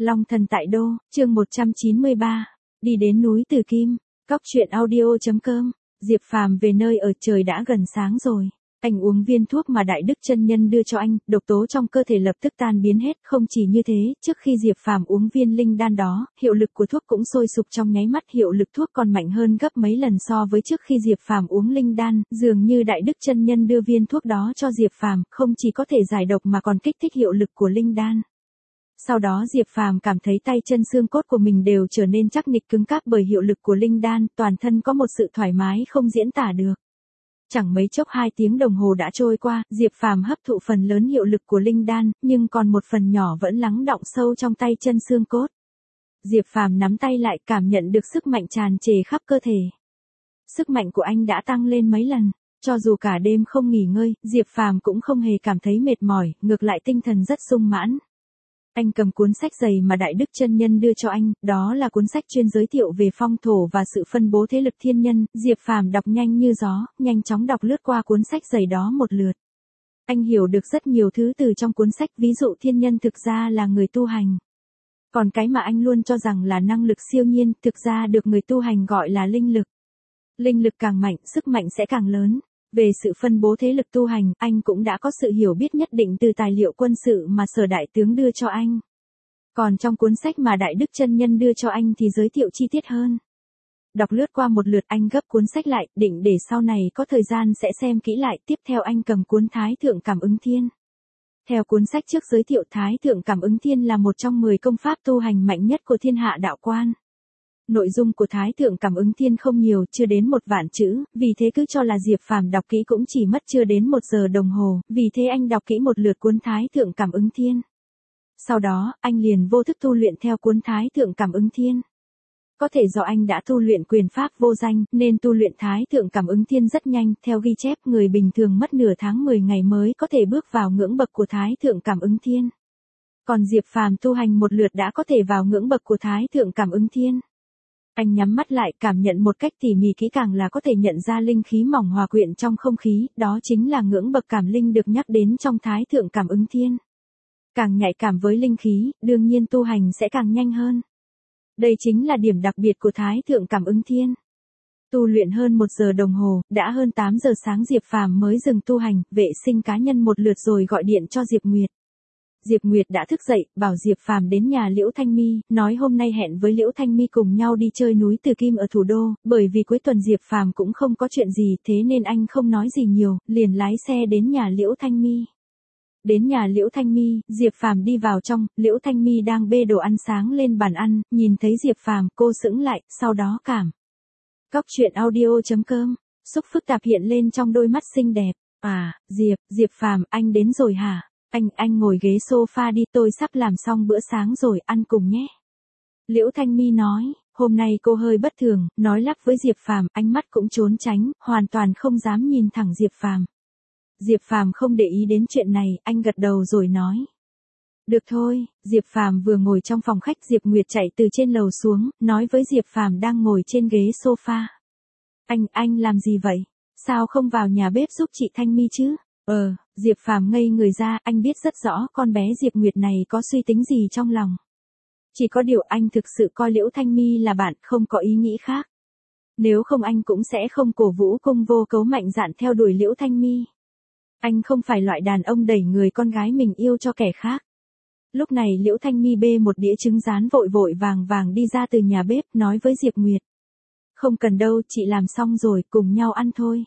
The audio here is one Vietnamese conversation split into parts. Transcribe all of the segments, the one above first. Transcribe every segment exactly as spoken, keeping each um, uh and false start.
Long thần tại đô, chương một trăm chín mươi ba. Đi đến núi Từ Kim. Cóc truyện audio chấm com. Diệp Phàm về nơi ở, trời đã gần sáng rồi. Anh uống viên thuốc mà Đại Đức chân nhân đưa cho anh, độc tố trong cơ thể lập tức tan biến hết. Không chỉ như thế, trước khi Diệp Phàm uống viên linh đan đó, hiệu lực của thuốc cũng sôi sục trong nháy mắt, hiệu lực thuốc còn mạnh hơn gấp mấy lần so với trước khi Diệp Phàm uống linh đan. Dường như Đại Đức chân nhân đưa viên thuốc đó cho Diệp Phàm, không chỉ có thể giải độc mà còn kích thích hiệu lực của linh đan. Sau đó Diệp Phàm cảm thấy tay chân xương cốt của mình đều trở nên chắc nịch cứng cáp bởi hiệu lực của linh đan, toàn thân có một sự thoải mái không diễn tả được. Chẳng mấy chốc hai tiếng đồng hồ đã trôi qua, Diệp Phàm hấp thụ phần lớn hiệu lực của linh đan, nhưng còn một phần nhỏ vẫn lắng đọng sâu trong tay chân xương cốt. Diệp Phàm nắm tay lại, cảm nhận được sức mạnh tràn trề khắp cơ thể. Sức mạnh của anh đã tăng lên mấy lần, cho dù cả đêm không nghỉ ngơi, Diệp Phàm cũng không hề cảm thấy mệt mỏi, ngược lại tinh thần rất sung mãn. Anh cầm cuốn sách dày mà Đại Đức chân nhân đưa cho anh, đó là cuốn sách chuyên giới thiệu về phong thổ và sự phân bố thế lực thiên nhân. Diệp Phàm đọc nhanh như gió, nhanh chóng đọc lướt qua cuốn sách dày đó một lượt. Anh hiểu được rất nhiều thứ từ trong cuốn sách, ví dụ thiên nhân thực ra là người tu hành. Còn cái mà anh luôn cho rằng là năng lực siêu nhiên, thực ra được người tu hành gọi là linh lực. Linh lực càng mạnh, sức mạnh sẽ càng lớn. Về sự phân bố thế lực tu hành, anh cũng đã có sự hiểu biết nhất định từ tài liệu quân sự mà Sở Đại Tướng đưa cho anh. Còn trong cuốn sách mà Đại Đức chân nhân đưa cho anh thì giới thiệu chi tiết hơn. Đọc lướt qua một lượt, anh gấp cuốn sách lại, định để sau này có thời gian sẽ xem kỹ lại. Tiếp theo anh cầm cuốn Thái Thượng Cảm Ứng Thiên. Theo cuốn sách trước giới thiệu, Thái Thượng Cảm Ứng Thiên là một trong mười công pháp tu hành mạnh nhất của thiên hạ đạo quan. Nội dung của Thái Thượng Cảm Ứng Thiên không nhiều, chưa đến một vạn chữ, vì thế cứ cho là Diệp Phàm đọc kỹ cũng chỉ mất chưa đến một giờ đồng hồ, vì thế anh đọc kỹ một lượt cuốn Thái Thượng Cảm Ứng Thiên. Sau đó, anh liền vô thức tu luyện theo cuốn Thái Thượng Cảm Ứng Thiên. Có thể do anh đã tu luyện quyền pháp vô danh, nên tu luyện Thái Thượng Cảm Ứng Thiên rất nhanh, theo ghi chép người bình thường mất nửa tháng mười ngày mới có thể bước vào ngưỡng bậc của Thái Thượng Cảm Ứng Thiên. Còn Diệp Phàm tu hành một lượt đã có thể vào ngưỡng bậc của Thái Thượng Cảm Ứng Thiên. Anh nhắm mắt lại, cảm nhận một cách tỉ mỉ kỹ càng là có thể nhận ra linh khí mỏng hòa quyện trong không khí, đó chính là ngưỡng bậc cảm linh được nhắc đến trong Thái Thượng Cảm Ứng Thiên. Càng nhạy cảm với linh khí, đương nhiên tu hành sẽ càng nhanh hơn. Đây chính là điểm đặc biệt của Thái Thượng Cảm Ứng Thiên. Tu luyện hơn một giờ đồng hồ, đã hơn tám giờ sáng Diệp Phàm mới dừng tu hành, vệ sinh cá nhân một lượt rồi gọi điện cho Diệp Nguyệt. Diệp Nguyệt đã thức dậy, bảo Diệp Phàm đến nhà Liễu Thanh Mi, nói hôm nay hẹn với Liễu Thanh Mi cùng nhau đi chơi núi Từ Kim ở thủ đô, bởi vì cuối tuần Diệp Phàm cũng không có chuyện gì, thế nên anh không nói gì nhiều, liền lái xe đến nhà Liễu Thanh Mi. Đến nhà Liễu Thanh Mi, Diệp Phàm đi vào trong, Liễu Thanh Mi đang bê đồ ăn sáng lên bàn ăn, nhìn thấy Diệp Phàm, cô sững lại, sau đó cảm. Cóc truyện audio chấm com, xúc phức tạp hiện lên trong đôi mắt xinh đẹp. À, Diệp, Diệp Phàm, anh đến rồi hả? Anh, anh ngồi ghế sofa đi, tôi sắp làm xong bữa sáng rồi, ăn cùng nhé. Liễu Thanh Mi nói, hôm nay cô hơi bất thường, nói lắp với Diệp Phàm, ánh mắt cũng trốn tránh, hoàn toàn không dám nhìn thẳng Diệp Phàm. Diệp Phàm không để ý đến chuyện này, anh gật đầu rồi nói. Được thôi, Diệp Phàm vừa ngồi trong phòng khách, Diệp Nguyệt chạy từ trên lầu xuống, nói với Diệp Phàm đang ngồi trên ghế sofa. Anh, anh làm gì vậy? Sao không vào nhà bếp giúp chị Thanh Mi chứ? Ờ, Diệp Phàm ngây người ra, anh biết rất rõ con bé Diệp Nguyệt này có suy tính gì trong lòng. Chỉ có điều anh thực sự coi Liễu Thanh Mi là bạn, không có ý nghĩ khác. Nếu không anh cũng sẽ không cổ vũ cung vô cấu mạnh dạn theo đuổi Liễu Thanh Mi. Anh không phải loại đàn ông đẩy người con gái mình yêu cho kẻ khác. Lúc này Liễu Thanh Mi bê một đĩa trứng rán vội vội vàng vàng đi ra từ nhà bếp, nói với Diệp Nguyệt. Không cần đâu, chị làm xong rồi, cùng nhau ăn thôi.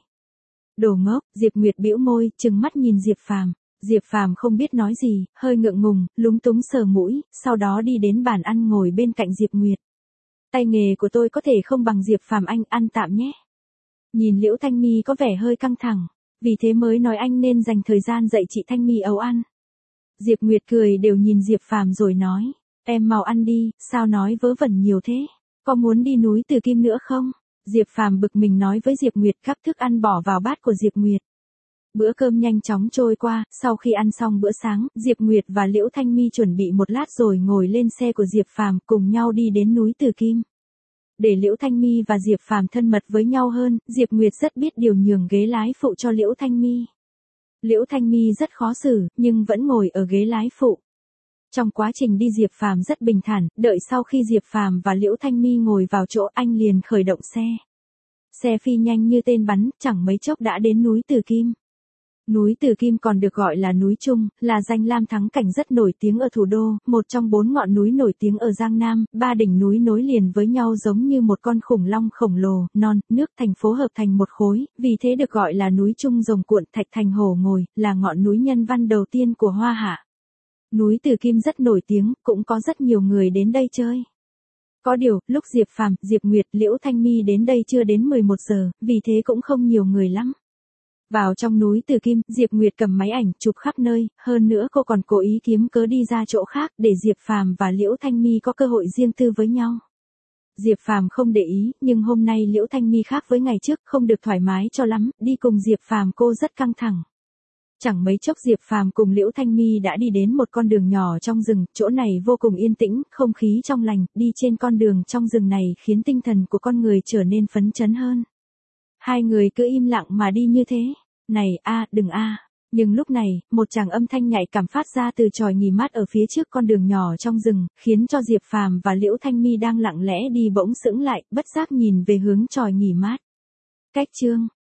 Đồ ngốc, Diệp Nguyệt bĩu môi, trừng mắt nhìn Diệp Phàm. Diệp Phàm không biết nói gì, hơi ngượng ngùng, lúng túng sờ mũi, sau đó đi đến bàn ăn ngồi bên cạnh Diệp Nguyệt. Tay nghề của tôi có thể không bằng Diệp Phàm, anh ăn tạm nhé. Nhìn Liễu Thanh Mi có vẻ hơi căng thẳng, vì thế mới nói anh nên dành thời gian dạy chị Thanh Mi nấu ăn. Diệp Nguyệt cười đều nhìn Diệp Phàm rồi nói, em mau ăn đi, sao nói vớ vẩn nhiều thế, có muốn đi núi Từ Kim nữa không? Diệp Phàm bực mình nói với Diệp Nguyệt, gắp thức ăn bỏ vào bát của Diệp Nguyệt. Bữa cơm nhanh chóng trôi qua, sau khi ăn xong bữa sáng, Diệp Nguyệt và Liễu Thanh Mi chuẩn bị một lát rồi ngồi lên xe của Diệp Phàm cùng nhau đi đến núi Từ Kim. Để Liễu Thanh Mi và Diệp Phàm thân mật với nhau hơn, Diệp Nguyệt rất biết điều nhường ghế lái phụ cho Liễu Thanh Mi. Liễu Thanh Mi rất khó xử, nhưng vẫn ngồi ở ghế lái phụ. Trong quá trình đi Diệp Phàm rất bình thản, đợi sau khi Diệp Phàm và Liễu Thanh Mi ngồi vào chỗ anh liền khởi động xe. Xe phi nhanh như tên bắn, chẳng mấy chốc đã đến núi Từ Kim. Núi Từ Kim còn được gọi là núi Trung, là danh lam thắng cảnh rất nổi tiếng ở thủ đô, một trong bốn ngọn núi nổi tiếng ở Giang Nam, ba đỉnh núi nối liền với nhau giống như một con khủng long khổng lồ, non, nước thành phố hợp thành một khối, vì thế được gọi là núi Trung rồng cuộn thạch thành hổ ngồi, là ngọn núi nhân văn đầu tiên của Hoa Hạ. Núi Từ Kim rất nổi tiếng, cũng có rất nhiều người đến đây chơi. Có điều, lúc Diệp Phàm, Diệp Nguyệt, Liễu Thanh Mi đến đây chưa đến mười một giờ, vì thế cũng không nhiều người lắm. Vào trong núi Từ Kim, Diệp Nguyệt cầm máy ảnh chụp khắp nơi, hơn nữa cô còn cố ý kiếm cớ đi ra chỗ khác để Diệp Phàm và Liễu Thanh Mi có cơ hội riêng tư với nhau. Diệp Phàm không để ý, nhưng hôm nay Liễu Thanh Mi khác với ngày trước, không được thoải mái cho lắm, đi cùng Diệp Phàm cô rất căng thẳng. Chẳng mấy chốc Diệp Phàm cùng Liễu Thanh Mi đã đi đến một con đường nhỏ trong rừng, chỗ này vô cùng yên tĩnh, không khí trong lành, đi trên con đường trong rừng này khiến tinh thần của con người trở nên phấn chấn hơn. Hai người cứ im lặng mà đi như thế. Này a, đừng a. Nhưng lúc này, một tràng âm thanh nhạy cảm phát ra từ chòi nghỉ mát ở phía trước con đường nhỏ trong rừng, khiến cho Diệp Phàm và Liễu Thanh Mi đang lặng lẽ đi bỗng sững lại, bất giác nhìn về hướng chòi nghỉ mát. Cách chương